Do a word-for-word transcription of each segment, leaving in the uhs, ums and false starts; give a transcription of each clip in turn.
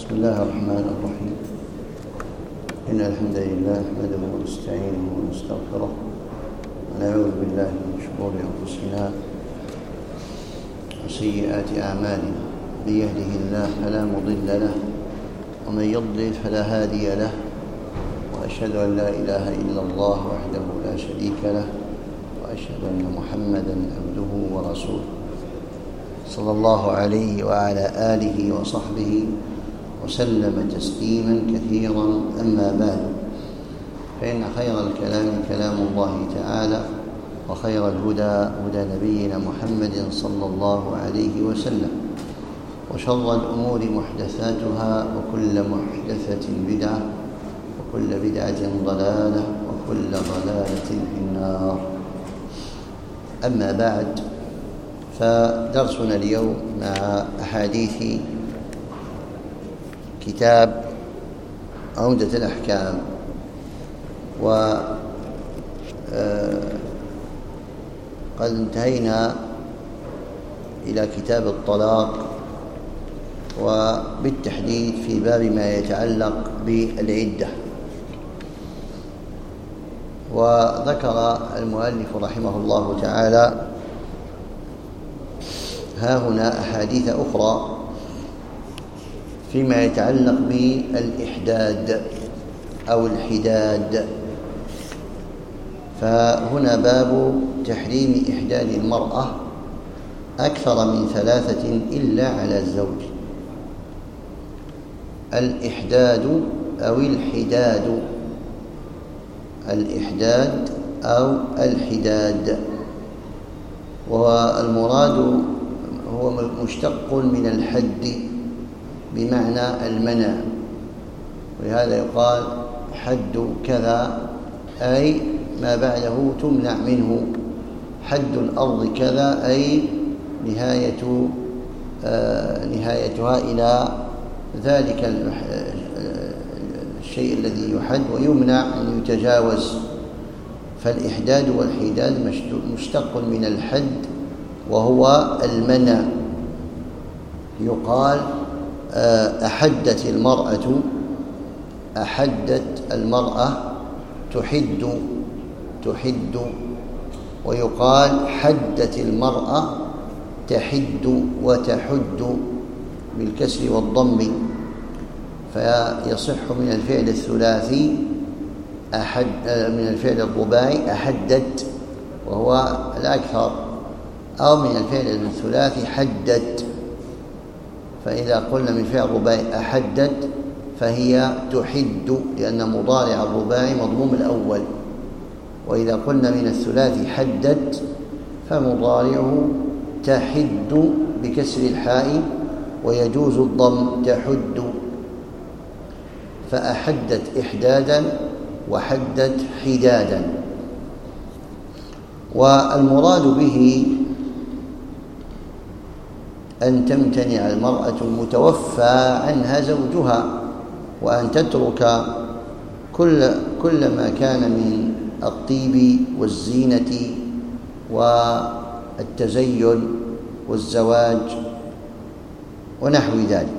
بسم الله الرحمن الرحيم. إن الحمد لله نحمده ونستعينه ونستغفره ونعوذ بالله من شرور أنفسنا وسيئات أعمالنا. من يهده الله فلا مضل له ومن يضلل فلا هادي له، وأشهد أن لا إله إلا الله وحده لا شريك له، وأشهد أن محمدًا عبده ورسوله صلى الله عليه وعلى آله وصحبه وسلم تسليما كثيرا. أما بعد، فإن خير الكلام كلام الله تعالى، وخير الهدى هدى نبينا محمد صلى الله عليه وسلم، وشر الأمور محدثاتها، وكل محدثة بدعة، وكل بدعة ضلالة، وكل ضلالة في النار. أما بعد، فدرسنا اليوم مع أحاديث كتاب عمدة الأحكام، وقد انتهينا إلى كتاب الطلاق، وبالتحديد في باب ما يتعلق بالعدة. وذكر المؤلف رحمه الله تعالى ها هنا أحاديث أخرى فيما يتعلق بالإحداد أو الحداد. فهنا باب تحريم إحداد المرأة أكثر من ثلاثة إلا على الزوج. الإحداد أو الحداد، الإحداد أو الحداد، والمراد هو مشتق من الحد بمعنى المنع، ولهذا يقال حد كذا أي ما بعده تمنع منه. حد الأرض كذا أي نهاية آه نهايتها إلى ذلك الشيء الذي يحد ويمنع أن يتجاوز. فالإحداد والحداد مشتق من الحد وهو المنع. يقال أحدت المرأة، أحدت المرأة تحد تحد ويقال حدت المرأة تحد وتحد بالكسر والضم. فيصح من الفعل الثلاثي أحد، من الفعل الرباعي أحدت وهو الأكثر، أو من الفعل الثلاثي حدت. فإذا قلنا من فعل الرباعي أحدت فهي تحد، لأن مضارع الرباعي مضموم الأول. وإذا قلنا من الثلاثي حدت فمضارعه تحد بكسر الحاء، ويجوز الضم تحد. فأحدت إحدادا وحدت حدادا. والمراد به أن تمتنع المرأة المتوفى عنها زوجها، وأن تترك كل كل ما كان من الطيب والزينة والتزين والزواج ونحو ذلك.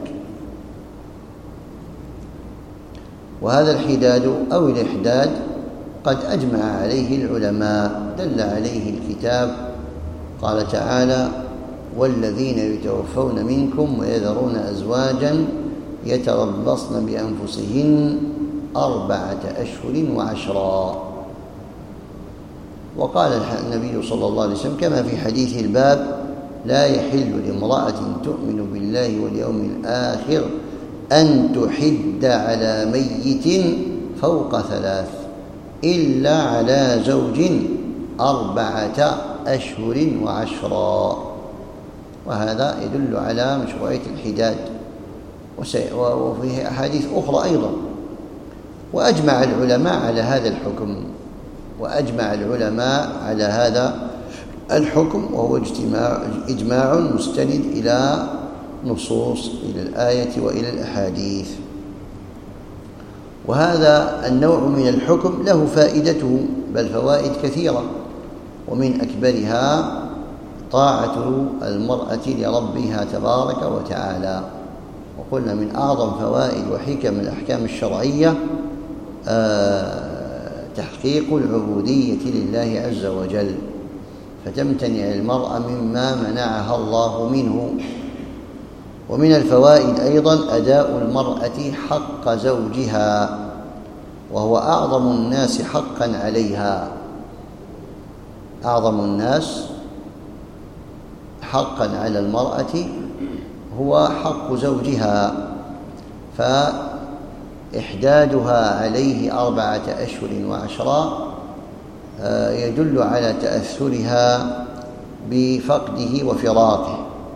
وهذا الحداد أو الإحداد قد أجمع عليه العلماء، دل عليه الكتاب. قال تعالى: والذين يتوفون منكم ويذرون أزواجا يتربصن بأنفسهن أربعة أشهر وعشرا. وقال النبي صلى الله عليه وسلم كما في حديث الباب: لا يحل لامرأة تؤمن بالله واليوم الآخر أن تحد على ميت فوق ثلاث إلا على زوج أربعة أشهر وعشرا. وهذا يدل على مشروعية الحداد، وفيه أحاديث أخرى أيضا. وأجمع العلماء على هذا الحكم، وأجمع العلماء على هذا الحكم، وهو اجتماع إجماع مستند إلى نصوص، إلى الآية وإلى الأحاديث. وهذا النوع من الحكم له فائدته، بل فوائد كثيرة، ومن أكبرها طاعة المرأة لربها تبارك وتعالى، وقلنا من أعظم فوائد وحكم الأحكام الشرعية تحقيق العبودية لله عز وجل، فتمتنع المرأة مما منعها الله منه. ومن الفوائد أيضا أداء المرأة حق زوجها، وهو أعظم الناس حقا عليها. أعظم الناس حقا على المرأة هو حق زوجها، فإحدادها عليه أربعة أشهر وعشرا يدل على تأثرها بفقده وفراقه،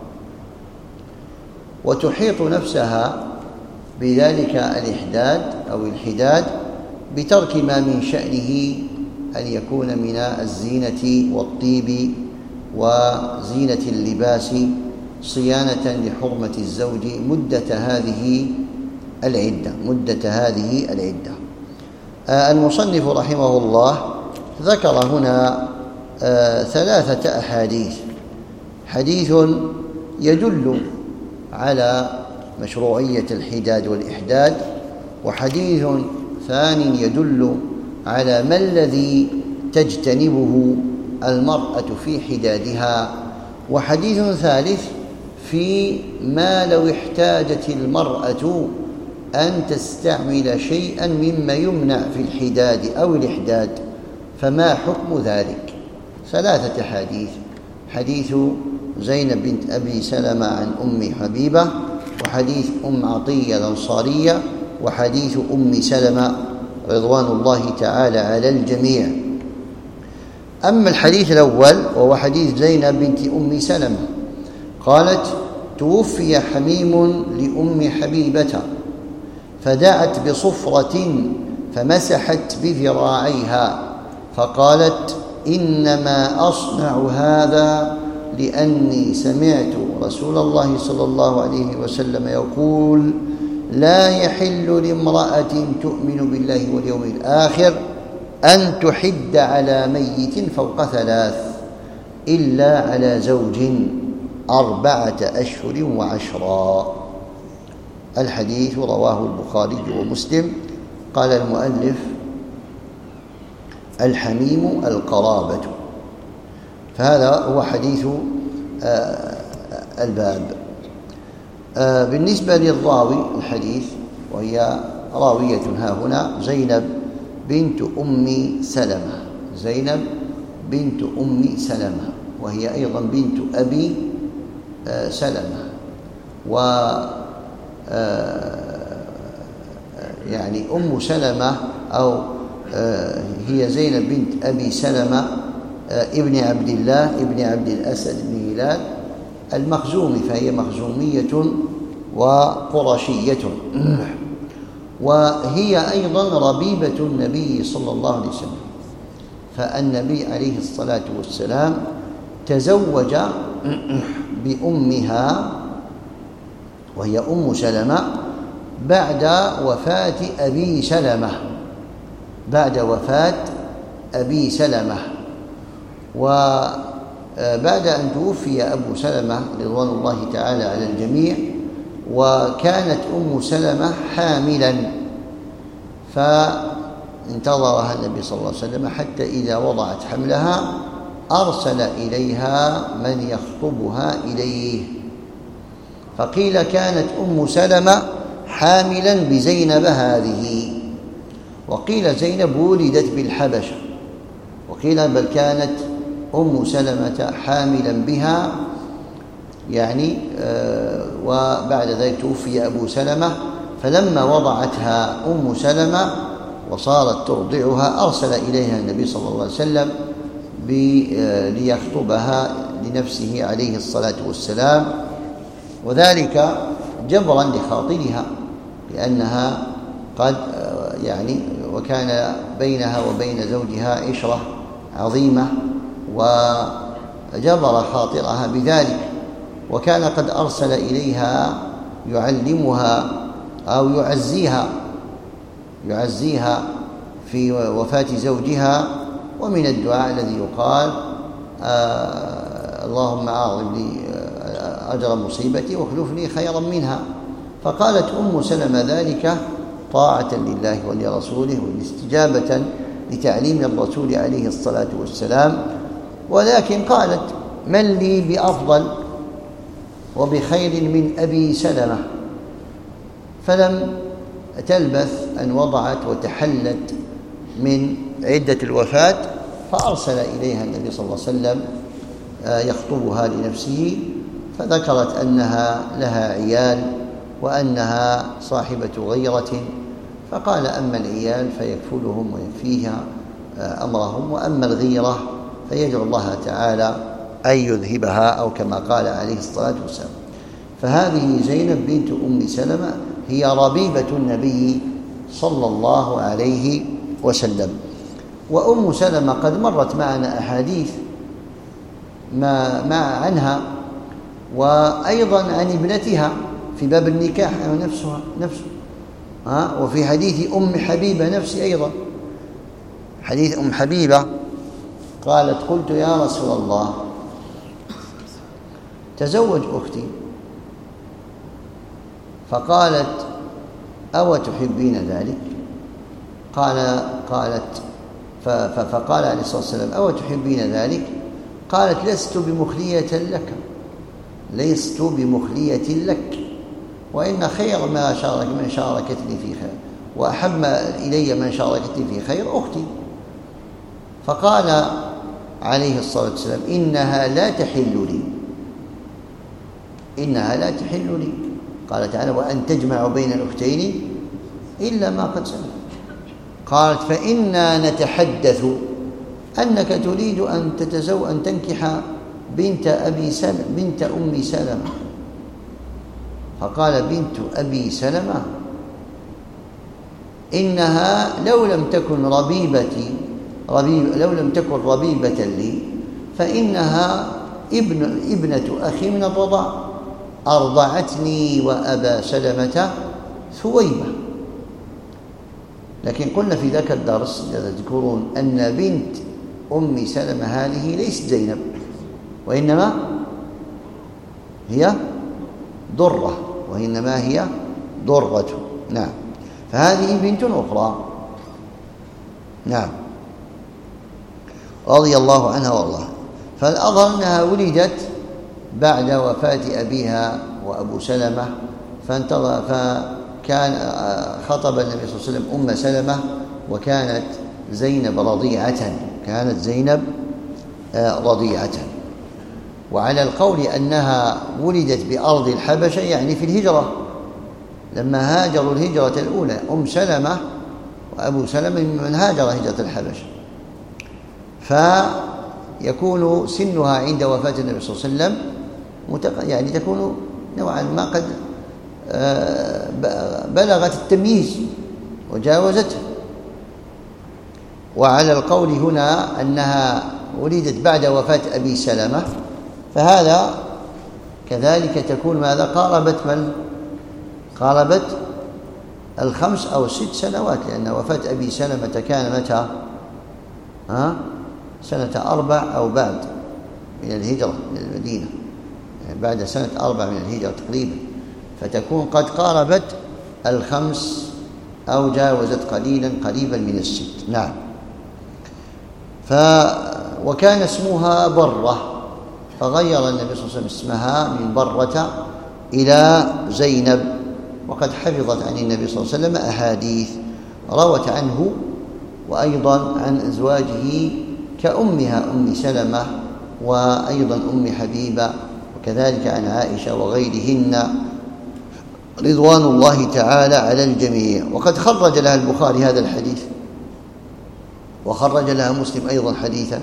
وتحيط نفسها بذلك الإحداد أو الحداد بترك ما من شأنه أن يكون من الزينة والطيب وزينة اللباس صيانة لحرمة الزوج مدة هذه العدة مدة هذه العدة. المصنف رحمه الله ذكر هنا ثلاثة أحاديث: حديث يدل على مشروعية الحداد والإحداد، وحديث ثاني يدل على ما الذي تجتنبه المرأة في حدادها، وحديث ثالث في ما لو احتاجت المرأة أن تستعمل شيئا مما يمنع في الحداد أو الإحداد فما حكم ذلك. ثلاثة حديث: حديث زينب بنت أبي سلمة عن أم حبيبة، وحديث أم عطية الأنصارية، وحديث أم سلمة رضوان الله تعالى على الجميع. أما الحديث الأول وهو حديث زينب بنت أم سلمة قالت: توفي حميم لأم حبيبة فدعت بصفرة فمسحت بذراعيها فقالت: إنما أصنع هذا لأني سمعت رسول الله صلى الله عليه وسلم يقول: لا يحل لامرأة تؤمن بالله واليوم الآخر أن تحد على ميت فوق ثلاث إلا على زوج أربعة أشهر وعشرا. الحديث رواه البخاري ومسلم. قال المؤلف: الحميم القرابة. فهذا هو حديث الباب. بالنسبة للراوي الحديث، وهي راوية ها هنا زينب بنت أم سلمة زينب بنت أم سلمة وهي أيضا بنت أبي سلمة، و يعني أم سلمة أو هي زينب بنت أبي سلمة ابن عبد الله ابن عبد الأسد بن هلال المخزومي، فهي مخزومية وقرشية، وهي أيضا ربيبة النبي صلى الله عليه وسلم. فالنبي عليه الصلاة والسلام تزوج بأمها وهي أم سلمة بعد وفاة أبي سلمة بعد وفاة أبي سلمة وبعد أن توفي أبو سلمة رضوان الله تعالى على الجميع، وكانت أم سلمة حاملا، فانتظرها النبي صلى الله عليه وسلم حتى إذا وضعت حملها أرسل إليها من يخطبها إليه، فقيل كانت أم سلمة حاملا بزينب هذه، وقيل زينب ولدت بالحبشة، وقيل بل كانت أم سلمة حاملا بها يعني آه وبعد ذلك توفي أبو سلمة، فلما وضعتها أم سلمة وصارت ترضعها أرسل إليها النبي صلى الله عليه وسلم ليخطبها لنفسه عليه الصلاة والسلام، وذلك جبرا لخاطرها لأنها قد يعني وكان بينها وبين زوجها عشرة عظيمة، وجبر خاطرها بذلك، وكان قد أرسل إليها يعلمها أو يعزيها يعزيها في وفاة زوجها. ومن الدعاء الذي يقال: آه اللهم أعظم لي أجر مصيبتي واخلف لي خيرا منها، فقالت أم سلمة ذلك طاعة لله ولرسوله واستجابة لتعليم الرسول عليه الصلاة والسلام، ولكن قالت: من لي بأفضل وبخير من أبي سلمة؟ فلم تلبث أن وضعت وتحلت من عدة الوفاة، فأرسل إليها النبي صلى الله عليه وسلم يخطبها لنفسه، فذكرت أنها لها عيال وأنها صاحبة غيرة، فقال: أما العيال فيكفلهم ويكفيها أمرهم، وأما الغيرة فيدعو الله تعالى أن يذهبها، أو كما قال عليه الصلاة والسلام. فهذه زينب بنت أم سلمة هي ربيبة النبي صلى الله عليه وسلم. وأم سلمة قد مرت معنا أحاديث ما مع عنها، وأيضا عن ابنتها في باب النكاح نفسها نفسه ها وفي حديث أم حبيبة نفسي أيضا، حديث أم حبيبة قالت: قلت يا رسول الله تزوج أختي، فقالت: أو تحبين ذلك؟ قال قالت فقال عليه الصلاة والسلام: أو تحبين ذلك؟ قالت: لست بمخلية لك لست بمخلية لك وإن خير ما شارك من شاركتني في خير وأحب إلي من شاركتني في خير أختي. فقال عليه الصلاة والسلام: إنها لا تحل لي إنها لا تحل لي قال تعالى: وأن تجمع بين الأختين إلا ما قد سلف. قالت: فإنا نتحدث أنك تريد أن تتزوج أن تنكح بنت أبي سلمة بنت أم سلمة. فقال: بنت أبي سلمة إنها لو لم تكن ربيبتي ربيب لو لم تكن ربيبة لي فإنها ابن ابنة أخي من الرضاع، أرضعتني وأبا سلمة ثويبة. لكن قلنا في ذاك الدرس تذكرون أن بنت أم سلمة هذه ليست زينب، وإنما هي ضرة وإنما هي ضرة. نعم، فهذه بنت أخرى. نعم، رضي الله عنها والله. فالأظهر أنها ولدت بعد وفاة أبيها وأبو سلمة، فانتظر فكان خطب النبي صلى الله عليه وسلم أم سلمة، وكانت زينب رضيعة كانت زينب رضيعة. وعلى القول أنها ولدت بأرض الحبشة يعني في الهجرة، لما هاجروا الهجرة الأولى أم سلمة وأبو سلمة من هاجر هجرة الحبشة، فيكون سنها عند وفاة النبي صلى الله عليه وسلم يعني تكون نوعا ما قد بلغت التمييز وجاوزته. وعلى القول هنا أنها ولدت بعد وفاة أبي سلمة، فهذا كذلك تكون ماذا قاربت من قاربت الخمس أو ست سنوات، لأن وفاة أبي سلمة كان متى ها سنة أربع أو بعد من الهجرة من المدينة، يعني بعد سنة أربع من الهجرة تقريبا، فتكون قد قاربت الخمس أو جاوزت قليلا قريبا من الست. نعم. ف وكان اسمها برة، فغير النبي صلى الله عليه وسلم اسمها من برة إلى زينب. وقد حفظت عن النبي صلى الله عليه وسلم أحاديث روت عنه وأيضا عن أزواجه كأمها أم سلمة وأيضا أم حبيبة، وكذلك عن عائشة وغيرهن رضوان الله تعالى على الجميع. وقد خرج لها البخاري هذا الحديث، وخرج لها مسلم أيضا حديثا.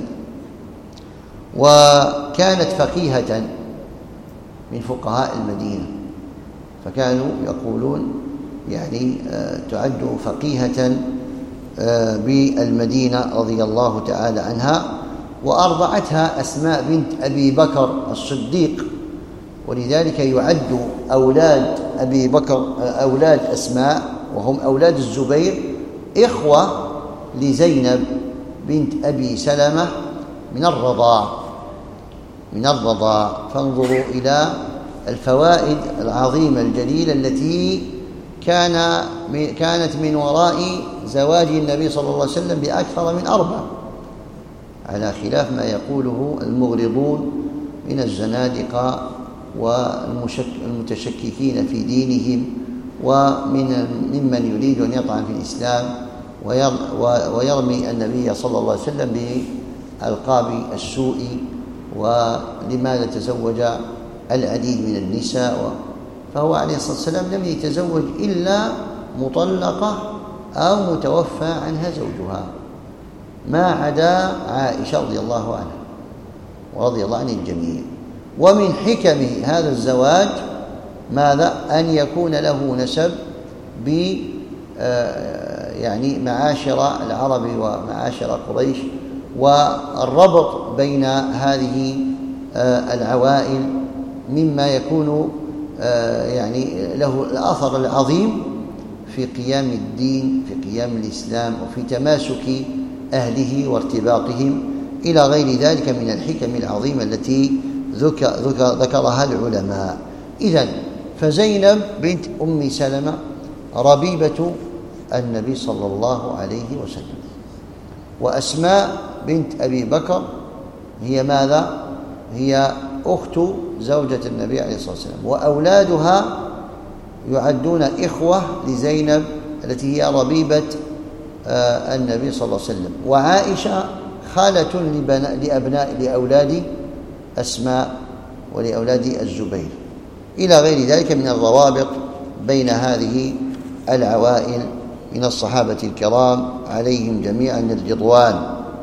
وكانت فقيهة من فقهاء المدينة، فكانوا يقولون يعني تعد فقيهة بالمدينة رضي الله تعالى عنها. وأرضعتها أسماء بنت أبي بكر الصديق، ولذلك يعد أولاد أبي بكر أولاد أسماء وهم أولاد الزبير إخوة لزينب بنت أبي سلمة من الرضاع من الرضاع فانظروا إلى الفوائد العظيمة الجليلة التي كان كانت من وراء زواج النبي صلى الله عليه وسلم بأكثر من أربع، على خلاف ما يقوله المغرضون من الزنادقة والمتشككين في دينهم ومن ممن يريد أن يطعن في الإسلام ويرمي النبي صلى الله عليه وسلم بألقاب السوء، ولماذا تزوج العديد من النساء. فهو عليه الصلاة والسلام لم يتزوج إلا مطلقة أو متوفى عنها زوجها، ما عدا عائشة رضي الله عنها ورضي الله عن الجميع. ومن حكمه هذا الزواج ماذا؟ أن يكون له نسب ب يعني معاشر العرب ومعاشر قريش، والربط بين هذه العوائل مما يكون يعني له الأثر العظيم في قيام الدين، في قيام الإسلام، وفي تماسك أهله وارتباطهم إلى غير ذلك من الحكم العظيمة التي ذكر ذكر ذكرها العلماء. إذن فزينب بنت أم سلمة ربيبة النبي صلى الله عليه وسلم، وأسماء بنت أبي بكر هي ماذا؟ هي أخت زوجة النبي عليه الصلاة والسلام، وأولادها يعدون إخوة لزينب التي هي ربيبة النبي صلى الله عليه وسلم. وعائشة خالة لأبناء لأولاد أسماء ولأولاد الزبير، إلى غير ذلك من الروابط بين هذه العوائل من الصحابة الكرام عليهم جميعا الرضوان.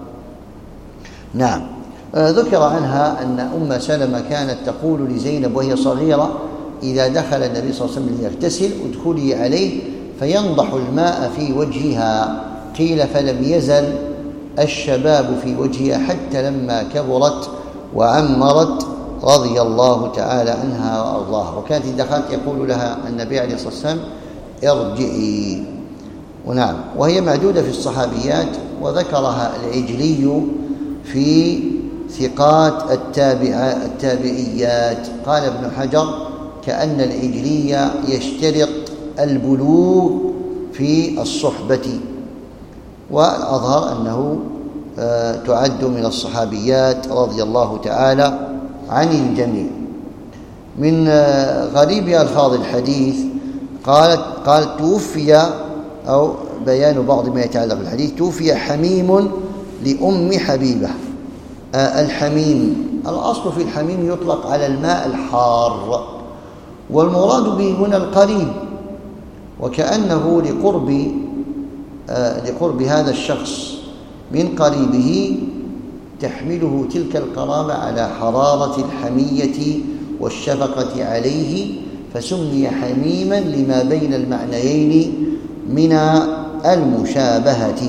نعم. ذكر عنها أن أم سلمة كانت تقول لزينب وهي صغيرة إذا دخل النبي صلى الله عليه وسلم ليغتسل: ادخلي عليه فينضح الماء في وجهها. قيل: فلم يزل الشباب في وجهها حتى لما كبرت وعمرت رضي الله تعالى عنها وأرضاها. وكانت إذا دخلت يقول لها النبي عليه الصلاة والسلام: ارجعي. ونعم، وهي معدودة في الصحابيات، وذكرها العجلي في ثقات التابع التابعيات. قال ابن حجر: كأن العجلي يشترط البلوغ في الصحبة، والأظهر أنه تعد من الصحابيات رضي الله تعالى عن الجميع. من غريب ألفاظ الحديث قالت قال توفي، أو بيان بعض ما يتعلق بالحديث: توفي حميم لأم حبيبة. الحميم الأصل في الحميم يطلق على الماء الحار، والمراد به هنا القريب، وكأنه لقرب لقرب هذا الشخص من قريبه تحمله تلك القرابة على حرارة الحمية والشفقة عليه، فسمي حميما لما بين المعنيين من المشابهة.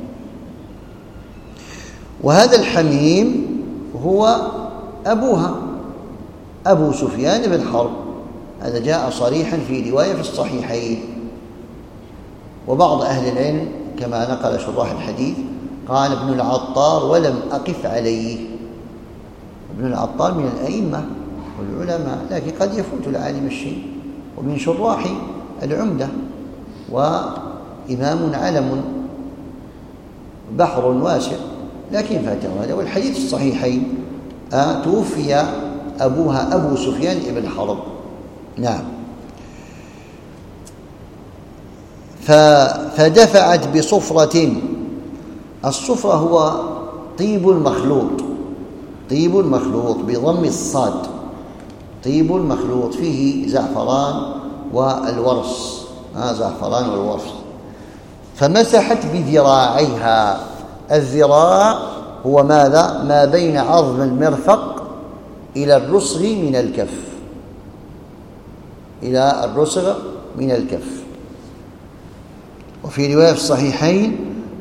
وهذا الحميم هو أبوها أبو سفيان بن حرب، هذا جاء صريحا في رواية في الصحيحين. وبعض أهل العلم كما نقل شراح الحديث قال ابن العطار: ولم أقف عليه. ابن العطار من الأئمة والعلماء، لكن قد يفوت العالم الشيء، ومن شراح العمدة، وإمام علم بحر واسع، لكن فاته هذا. والحديث الصحيحين: آه توفي أبوها أبو سفيان بن حرب. نعم. فدفعت بصفرة. الصفرة هو طيب المخلوط، طيب المخلوط بضم الصاد، طيب المخلوط فيه زعفران والورص، ها زعفران والورص. فمسحت بذراعيها. الذراع هو ماذا؟ ما بين عظم المرفق إلى الرسغ من الكف، إلى الرسغ من الكف. وفي رواية في الصحيحين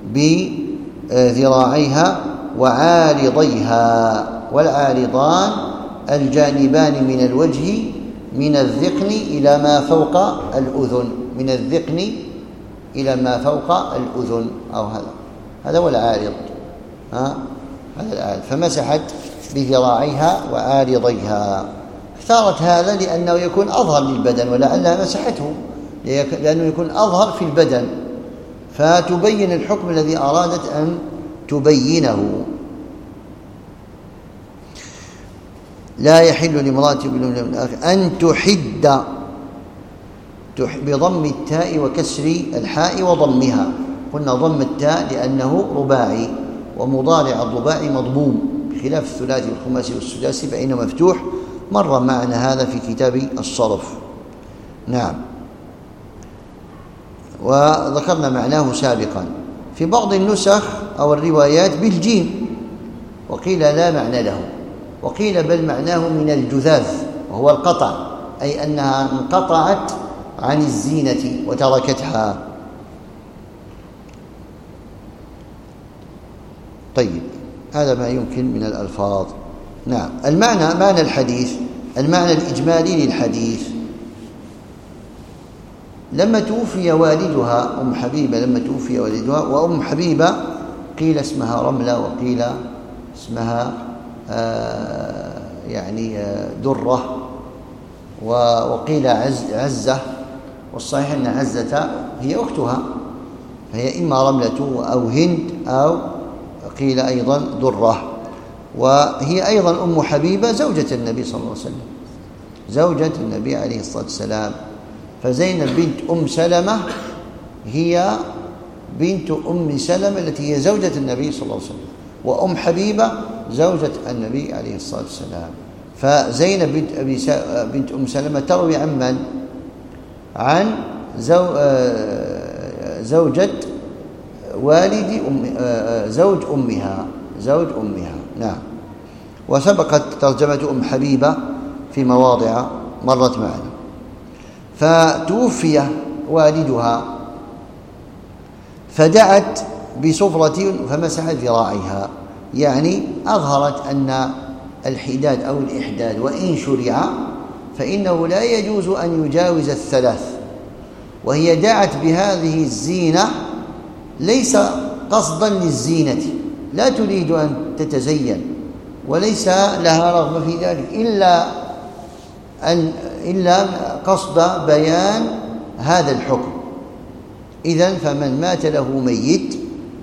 بذراعيها وعارضيها. والعارضان الجانبان من الوجه من الذقن إلى ما فوق الأذن، من الذقن إلى ما فوق الأذن، أو هذا هذا هو العارض، ها هذا العارض. فمسحت بذراعيها وعارضيها. اختارت هذا لأنه يكون أظهر للبدن، ولعلها مسحته لأنه يكون أظهر في البدن، فتبين الحكم الذي أرادت أن تبينه. لا يحل لامرأة أن تحد بضم التاء وكسر الحاء وضمها. قلنا ضم التاء لأنه رباعي، ومضارع الرباعي مضموم بخلاف الثلاثي والخماسي والسداسي فإنه مفتوح. مر معنا هذا في كتاب الصرف. نعم، وذكرنا معناه سابقا. في بعض النسخ أو الروايات بالجيم، وقيل لا معنى له، وقيل بل معناه من الجذاذ وهو القطع، أي أنها انقطعت عن الزينة وتركتها. طيب، هذا ما يمكن من الألفاظ. نعم، المعنى معنى الحديث، المعنى الإجمالي للحديث: لما توفي والدها أم حبيبة، لما توفي والدها، وأم حبيبة قيل اسمها رملة، وقيل اسمها آه يعني آه درة، وقيل عز عزة، والصحيح أن عزة هي أختها، فهي إما رملة أو هند، أو قيل أيضا درة. وهي أيضا أم حبيبة زوجة النبي صلى الله عليه وسلم، زوجة النبي عليه الصلاة والسلام. فزينب بنت أم سلمة هي بنت أم سلمة التي هي زوجة النبي صلى الله عليه وسلم، وأم حبيبة زوجة النبي عليه الصلاة والسلام. فزينب بنت, أبي س... بنت أم سلمة تروي عن من؟ عن زو... زوجة والد أم... زوج أمها زوج أمها نعم. وسبقت ترجمة أم حبيبة في مواضع مرت معنا. فتوفي والدها فدعت بصفرة فمسحت ذراعيها، يعني أظهرت أن الحداد أو الإحداد وإن شرع فإنه لا يجوز أن يجاوز الثلاث. وهي دعت بهذه الزينة ليس قصدا للزينة، لا تريد أن تتزين، وليس لها رغبة في ذلك إلا أن إلا قصد بيان هذا الحكم. إذن فمن مات له ميت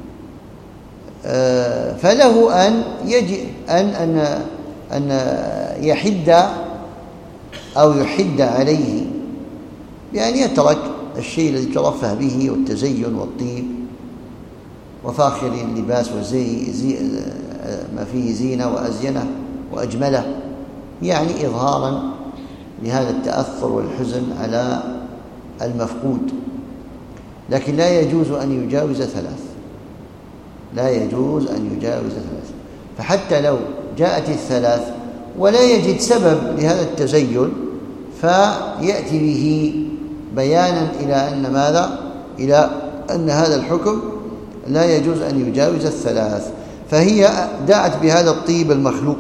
فله أن يجي أن أن أن يحد أو يحد عليه، يعني يترك الشيء الذي ترفه به والتزين والطيب وفاخر اللباس وزي زي ما فيه زينة وأزينة وأجمله، يعني إظهارا لهذا التأثر والحزن على المفقود. لكن لا يجوز أن يجاوز ثلاث، لا يجوز أن يجاوز ثلاث. فحتى لو جاءت الثلاث ولا يجد سبب لهذا التزين فيأتي به بيانا إلى أن ماذا؟ إلى أن هذا الحكم لا يجوز أن يجاوز الثلاث. فهي دعت بهذا الطيب المخلوط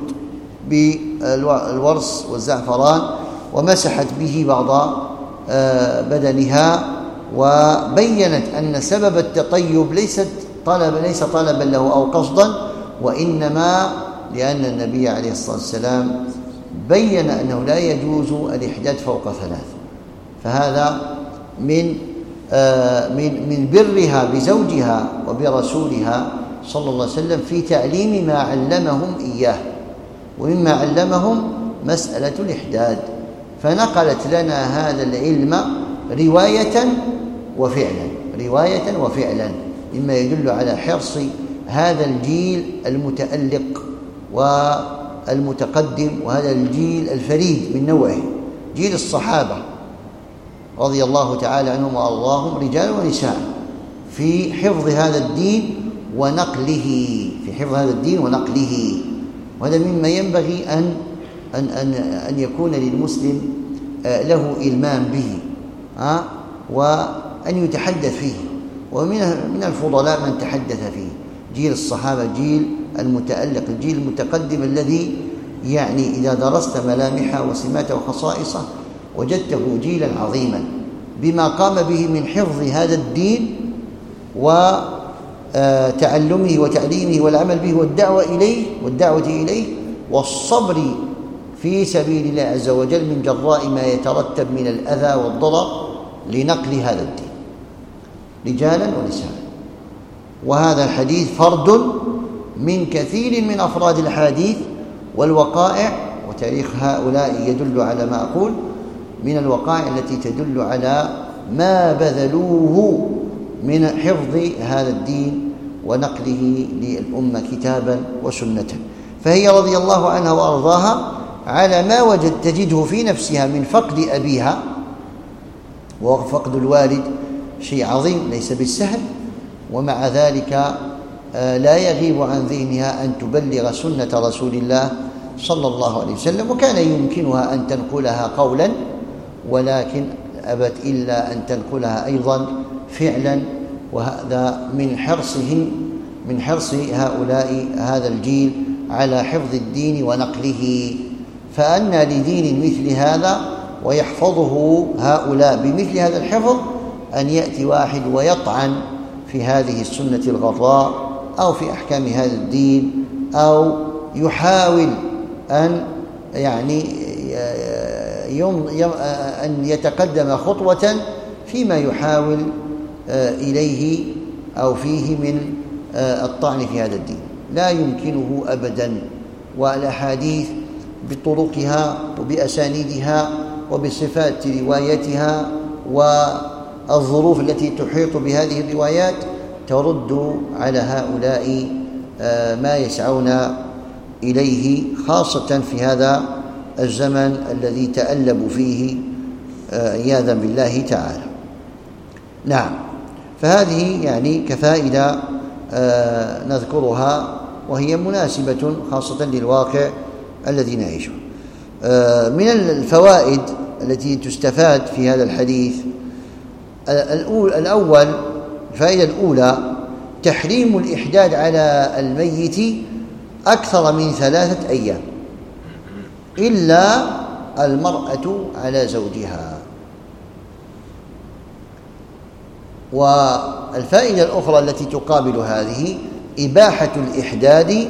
بالورس والزعفران ومسحت به بعض بدنها، وبينت أن سبب التطيب ليست طلب ليس طلبا له أو قصدا، وإنما لأن النبي عليه الصلاة والسلام بين أنه لا يجوز الإحداد فوق ثلاث. فهذا من من من برها بزوجها وبرسولها صلى الله عليه وسلم في تعليم ما علمهم إياه. ومما علمهم مسألة الإحداد، فنقلت لنا هذا العلم رواية وفعلا رواية وفعلا مما يدل على حرص هذا الجيل المتألق والمتقدم، وهذا الجيل الفريد من نوعه، جيل الصحابة رضي الله تعالى عنهم وأرضاهم رجال ونساء، في حفظ هذا الدين ونقله في حفظ هذا الدين ونقله. وهذا مما ينبغي أن أن أن أن يكون للمسلم له إلمام به ها وأن يتحدث فيه. ومن من الفضلاء من تحدث فيه جيل الصحابة، جيل المتألق، الجيل المتقدم الذي يعني إذا درست ملامحه وسماته وخصائصه وجدته جيلا عظيما بما قام به من حفظ هذا الدين وتعلمه وتعليمه والعمل به والدعوة إليه والدعوة إليه والصبر في سبيل الله عز وجل من جراء ما يترتب من الأذى والضرر لنقل هذا الدين رجالا ونساء. وهذا الحديث فرد من كثير من أفراد الحديث والوقائع، وتاريخ هؤلاء يدل على ما أقول من الوقائع التي تدل على ما بذلوه من حفظ هذا الدين ونقله للأمة كتابا وسنة. فهي رضي الله عنها وأرضاها على ما وجد تجده في نفسها من فقد أبيها، وفقد الوالد شيء عظيم ليس بالسهل، ومع ذلك لا يغيب عن ذهنها أن تبلغ سنة رسول الله صلى الله عليه وسلم، وكان يمكنها أن تنقلها قولا ولكن أبت إلا أن تنقلها أيضا فعلا. وهذا من حرصهم من حرص هؤلاء هذا الجيل على حفظ الدين ونقله. فأن لدين مثل هذا ويحفظه هؤلاء بمثل هذا الحفظ أن يأتي واحد ويطعن في هذه السنة الغراء أو في أحكام هذا الدين، أو يحاول أن يعني أن يتقدم خطوة فيما يحاول إليه أو فيه من الطعن في هذا الدين. لا يمكنه أبدا. والأحاديث بطرقها وبأسانيدها وبصفات روايتها والظروف التي تحيط بهذه الروايات ترد على هؤلاء ما يسعون إليه، خاصة في هذا الزمن الذي تألب فيه عياذا بالله تعالى. نعم، فهذه يعني كفائدة نذكرها وهي مناسبة خاصة للواقع الذي نعيشه. من الفوائد التي تستفاد في هذا الحديث الأول، الفائدة الأولى تحريم الإحداد على الميت أكثر من ثلاثة أيام إلا المرأة على زوجها. والفائدة الأخرى التي تقابل هذه إباحة الإحداد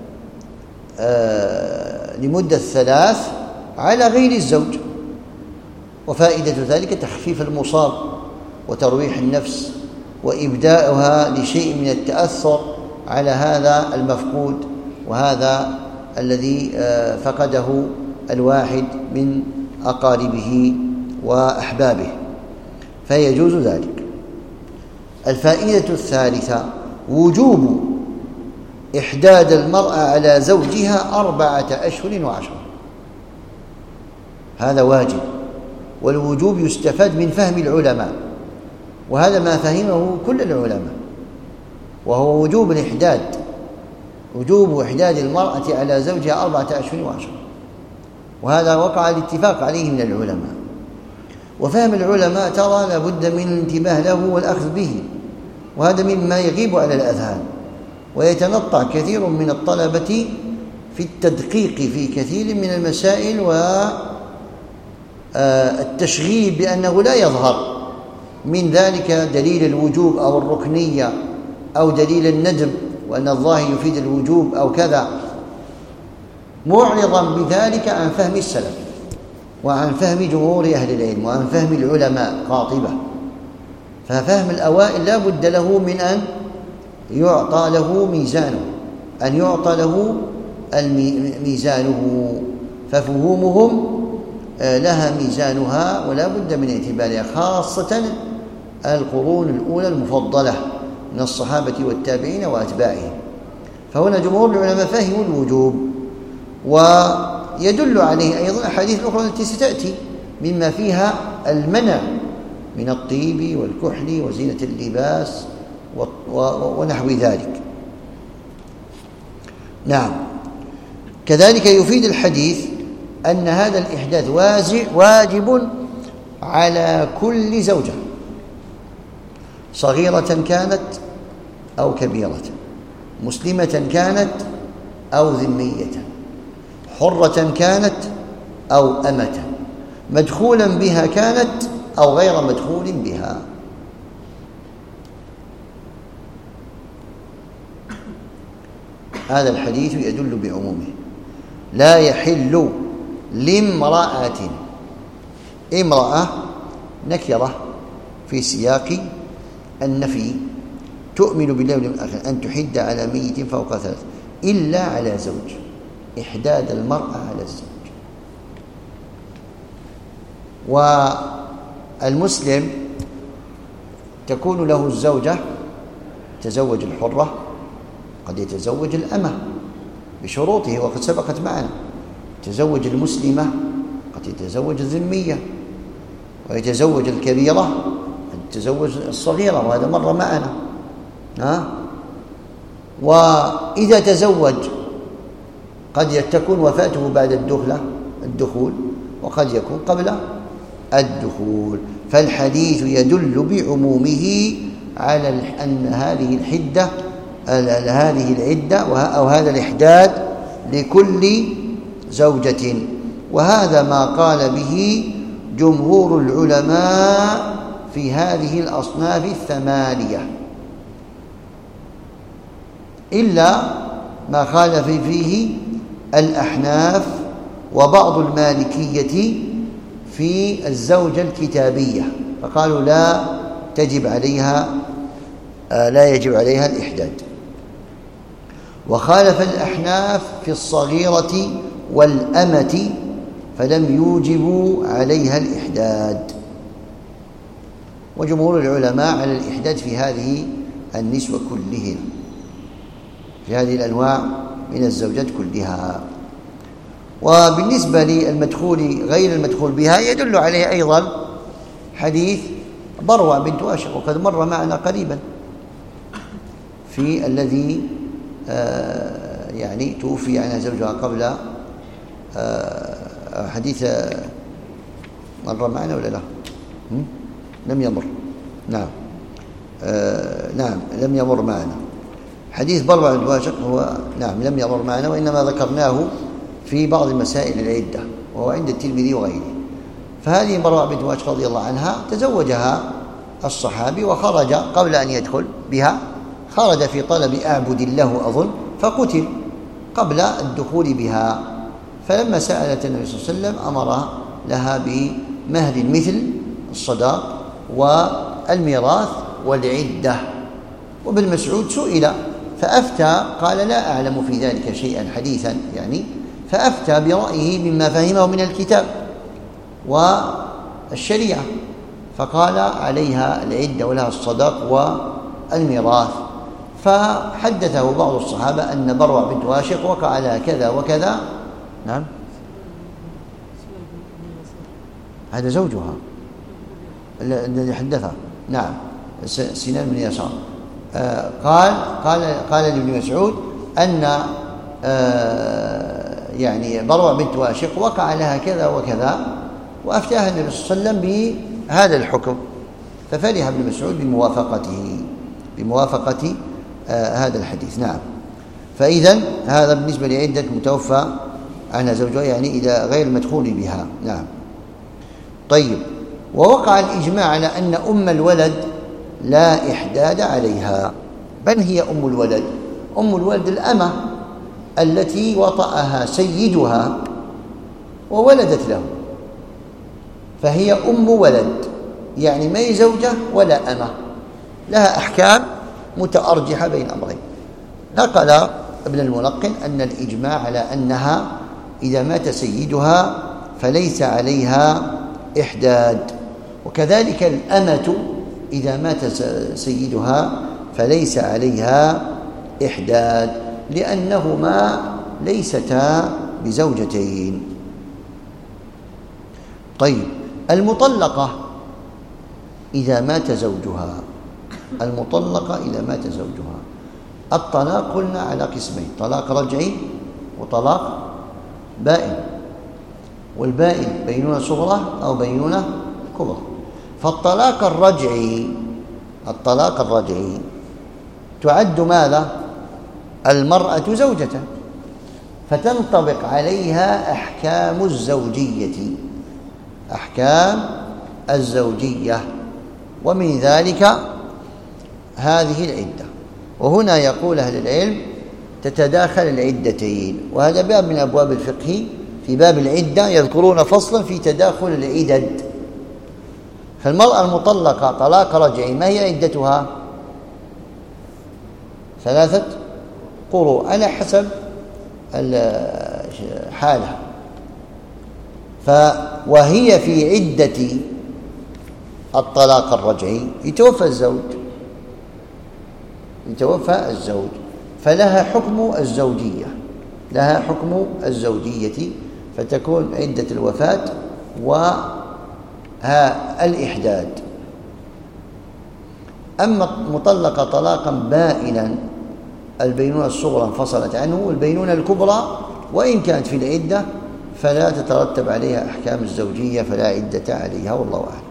لمدة ثلاث على غير الزوج، وفائدة ذلك تخفيف المصاب وترويح النفس وإبداؤها لشيء من التأثر على هذا المفقود وهذا الذي فقده الواحد من أقاربه وأحبابه، فيجوز ذلك. الفائدة الثالثة وجوب إحداد المرأة على زوجها أربعة أشهر وعشرة. هذا واجب، والوجوب يستفاد من فهم العلماء، وهذا ما فهمه كل العلماء، وهو وجوب الإحداد، وجوب إحداد المرأة على زوجها أربعة أشهر وعشرة، وهذا وقع الاتفاق عليه من العلماء. وفهم العلماء ترى لابد من الانتباه له والأخذ به، وهذا مما يغيب على الأذهان، ويتنطع كثير من الطلبة في التدقيق في كثير من المسائل والتشغيل بأنه لا يظهر من ذلك دليل الوجوب أو الركنية أو دليل الندب وأن الظاهر يفيد الوجوب أو كذا، معرضا بذلك عن فهم السلف وعن فهم جمهور أهل العلم وعن فهم العلماء قاطبة. ففهم الأوائل لا بد له من أن يعطى له ميزانه، أن يعطى له ميزانه، ففهومهم لها ميزانها ولا بد من اعتبارها، خاصة القرون الأولى المفضلة من الصحابة والتابعين وأتباعهم. فهنا جمهور العلماء فهموا الوجوب، ويدل عليه أيضا الأحاديث الأخرى التي ستأتي مما فيها المنع من الطيب والكحل وزينة اللباس ونحو ذلك. نعم، كذلك يفيد الحديث أن هذا الإحداث واجب على كل زوجة، صغيرة كانت أو كبيرة، مسلمة كانت أو ذمية، حرة كانت أو أمة، مدخولا بها كانت أو غير مدخول بها. هذا الحديث يدل بعمومه. لا يحل لامرأة. امرأة نكرة في سياق النفي، تؤمن بالله واليوم الآخر أن تحد على ميت فوق ثلاث إلا على زوج، إحداد المرأة على الزوج. والمسلم تكون له الزوجة، تزوج الحرة، قد يتزوج الأمة بشروطه وقد سبقت معنا، يتزوج المسلمة، قد يتزوج الذمية، ويتزوج الكبيرة، قد يتزوج الصغيرة، وهذا مر معنا. ها؟ وإذا تزوج قد تكون وفاته بعد الدخلة الدخول، وقد يكون قبل الدخول. فالحديث يدل بعمومه على أن هذه الحدة هذه العدة أو هذا الإحداد لكل زوجة، وهذا ما قال به جمهور العلماء في هذه الأصناف الثمانية، إلا ما خالف فيه الأحناف وبعض المالكية في الزوجة الكتابية، فقالوا لا تجب عليها لا يجب عليها الإحداد. وخالف الأحناف في الصغيرة والأمة، فلم يوجبوا عليها الإحداد. وجمهور العلماء على الإحداد في هذه النسوة كلهن، في هذه الأنواع من الزوجات كلها. وبالنسبة للمدخول غير المدخول بها يدل عليه أيضا حديث بروع بنت أشق، وقد مر معنا قريبا في الذي آه يعني توفي عنها زوجها قبل آه حديث مر معنا ولا لا؟ لم يمر. نعم آه نعم لم يمر معنا حديث بروع بنت أشق، هو نعم لم يمر معنا، وإنما ذكرناه في بعض مسائل العدة، وهو عند الترمذي وغيره. فهذه بروع بنت أشق رضي الله عنها تزوجها الصحابي وخرج قبل أن يدخل بها، خرج في طلب أعبد الله أظن، فقتل قبل الدخول بها. فلما سألت النبي صلى الله عليه وسلم أمر لها بمهر مثل الصداق والميراث والعدة. وابن مسعود سئل فأفتى قال لا أعلم في ذلك شيئا حديثا يعني، فأفتى برأيه مما فهمه من الكتاب والشريعة، فقال عليها العدة ولها الصداق والميراث. فحدثه بعض الصحابة أن بروع بنت واشق وقع لها كذا وكذا. نعم هذا زوجها الذي حدثها، نعم سنان بن يسار. آه قال قال قال لابن مسعود أن آه يعني بروع بنت واشق وقع لها كذا وكذا، وأفتاها النبي صلى الله عليه وسلم بهذا الحكم، ففرح ابن مسعود بموافقته بموافقة آه هذا الحديث. نعم فإذا هذا بالنسبة لعدة متوفى عنها زوجها، يعني إذا غير المدخول بها. نعم طيب. ووقع الإجماع على أن أم الولد لا إحداد عليها. من هي أم الولد؟ أم الولد الأمة التي وطأها سيدها وولدت له، فهي أم ولد، يعني ما هي زوجة ولا أمة، لها أحكام متأرجحة بين أمرين. نقل ابن الملقن أن الإجماع على أنها إذا مات سيدها فليس عليها إحداد، وكذلك الأمة إذا مات سيدها فليس عليها إحداد، لأنهما ليستا بزوجتين. طيب المطلقة إذا مات زوجها، المطلقة إذا مات زوجها، الطلاق قلنا على قسمين: طلاق رجعي وطلاق بائن. والبائن بينونة صغرى أو بينونة كبرى. فالطلاق الرجعي الطلاق الرجعي تعد ماذا؟ المرأة زوجة، فتنطبق عليها أحكام الزوجية أحكام الزوجية ومن ذلك هذه العدة. وهنا يقول أهل العلم تتداخل العدتين، وهذا باب من أبواب الفقه في باب العدة يذكرون فصلا في تداخل العدد. فالمرأة المطلقة طلاق رجعي ما هي عدتها؟ ثلاثة قروء على حسب حالها. وهي في عدة الطلاق الرجعي يتوفى الزوج يتوفى الزوج فلها حكم الزوجية لها حكم الزوجية فتكون عدة الوفاة والإحداد. أما مطلقة طلاقا بائنا البينونة الصغرى انفصلت عنه، والبينونة الكبرى وإن كانت في العدة فلا تترتب عليها أحكام الزوجية فلا عدة عليها، والله أعلم.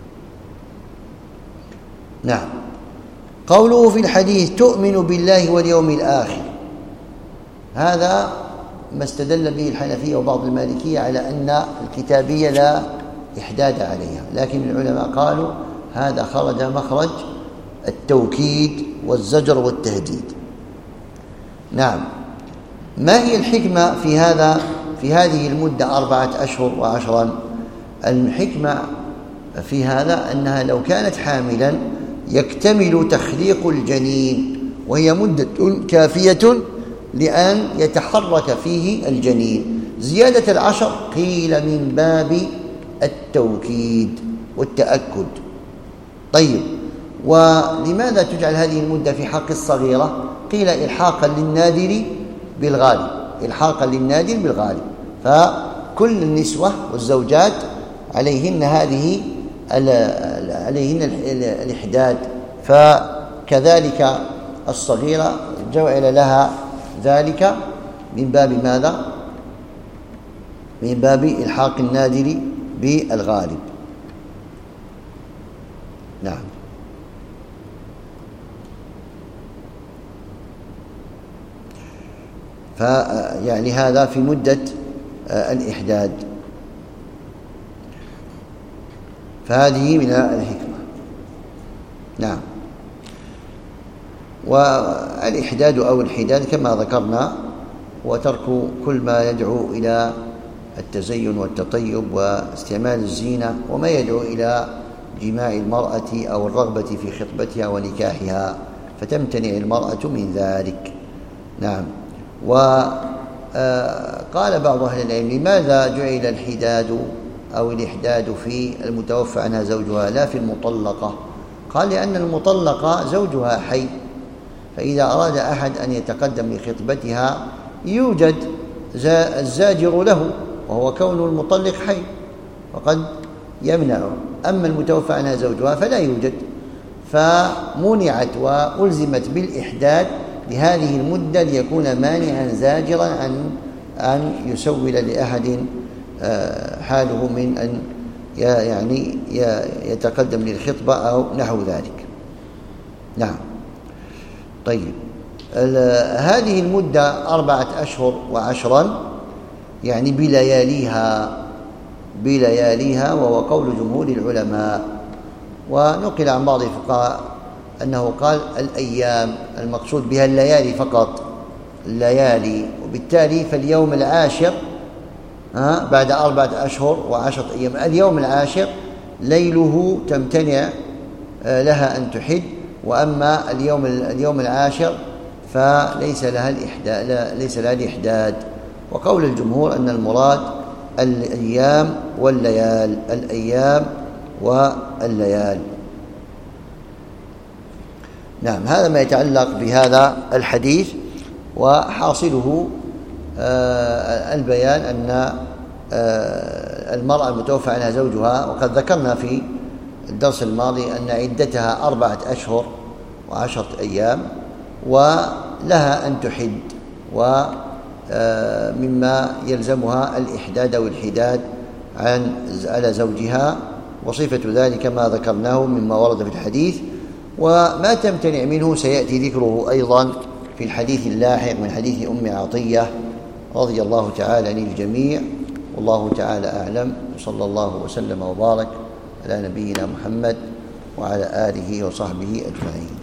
نعم. قوله في الحديث تؤمن بالله واليوم الآخر، هذا ما استدل به الحنفية وبعض المالكية على أن الكتابية لا إحداد عليها، لكن العلماء قالوا هذا خرج مخرج التوكيد والزجر والتهديد. نعم. ما هي الحكمة في هذا في هذه المدة أربعة أشهر وعشرا؟ الحكمة في هذا أنها لو كانت حاملا يكتمل تخليق الجنين، وهي مدة كافية لأن يتحرك فيه الجنين. زيادة العشر قيل من باب التوكيد والتأكد. طيب، ولماذا تجعل هذه المدة في حق الصغيرة؟ قيل إلحاقا للنادر بالغالب إلحاقا للنادر بالغالب فكل النسوة والزوجات عليهن هذه عليهن الإحداد، فكذلك الصغيرة جعل لها ذلك من باب ماذا؟ من باب إلحاق النادر بالغالب. نعم. فيعني هذا في مدة الإحداد، فهذه من الحكمة. نعم. والإحداد أو الحداد كما ذكرنا وترك كل ما يدعو إلى التزين والتطيب واستعمال الزينة وما يدعو إلى جماع المرأة أو الرغبة في خطبتها ونكاحها، فتمتنع المرأة من ذلك. نعم. وقال بعض أهل العلم لماذا جعل الحداد أو الإحداد في المتوفى عنها زوجها لا في المطلقة؟ قال لأن المطلقة زوجها حي، فإذا أراد أحد أن يتقدم لخطبتها يوجد الزاجر له، وهو كون المطلق حي وقد يمنعه. أما المتوفى عنها زوجها فلا يوجد، فمنعت وألزمت بالإحداد لهذه المدة ليكون مانعا زاجرا عن أن يسول لأحد حاله من أن يعني يتقدم للخطبة أو نحو ذلك. نعم. طيب، هذه المدة أربعة أشهر وعشرا يعني بلياليها بلياليها وهو قول جمهور العلماء. ونقل عن بعض الفقهاء أنه قال الأيام المقصود بها الليالي فقط، الليالي، وبالتالي فاليوم العاشر ها بعد أربعة أشهر وعشرة أيام اليوم العاشر ليله تمتنع لها أن تحد، وأما اليوم اليوم العاشر فليس لها الإحداد ليس لها الإحداد. وقول الجمهور أن المراد الأيام والليال الأيام والليال. نعم. هذا ما يتعلق بهذا الحديث، وحاصله البيان أن المرأة المتوفى عنها زوجها، وقد ذكرنا في الدرس الماضي أن عدتها أربعة أشهر وعشرة أيام ولها أن تحد، ومما يلزمها الإحداد أو الحداد عن على زوجها، وصفة ذلك ما ذكرناه مما ورد في الحديث، وما تمتنع منه سيأتي ذكره أيضا في الحديث اللاحق من حديث أم عطية رضي الله تعالى عن الجميع، والله تعالى أعلم. صلى الله وسلم وبارك على نبينا محمد وعلى آله وصحبه أجمعين.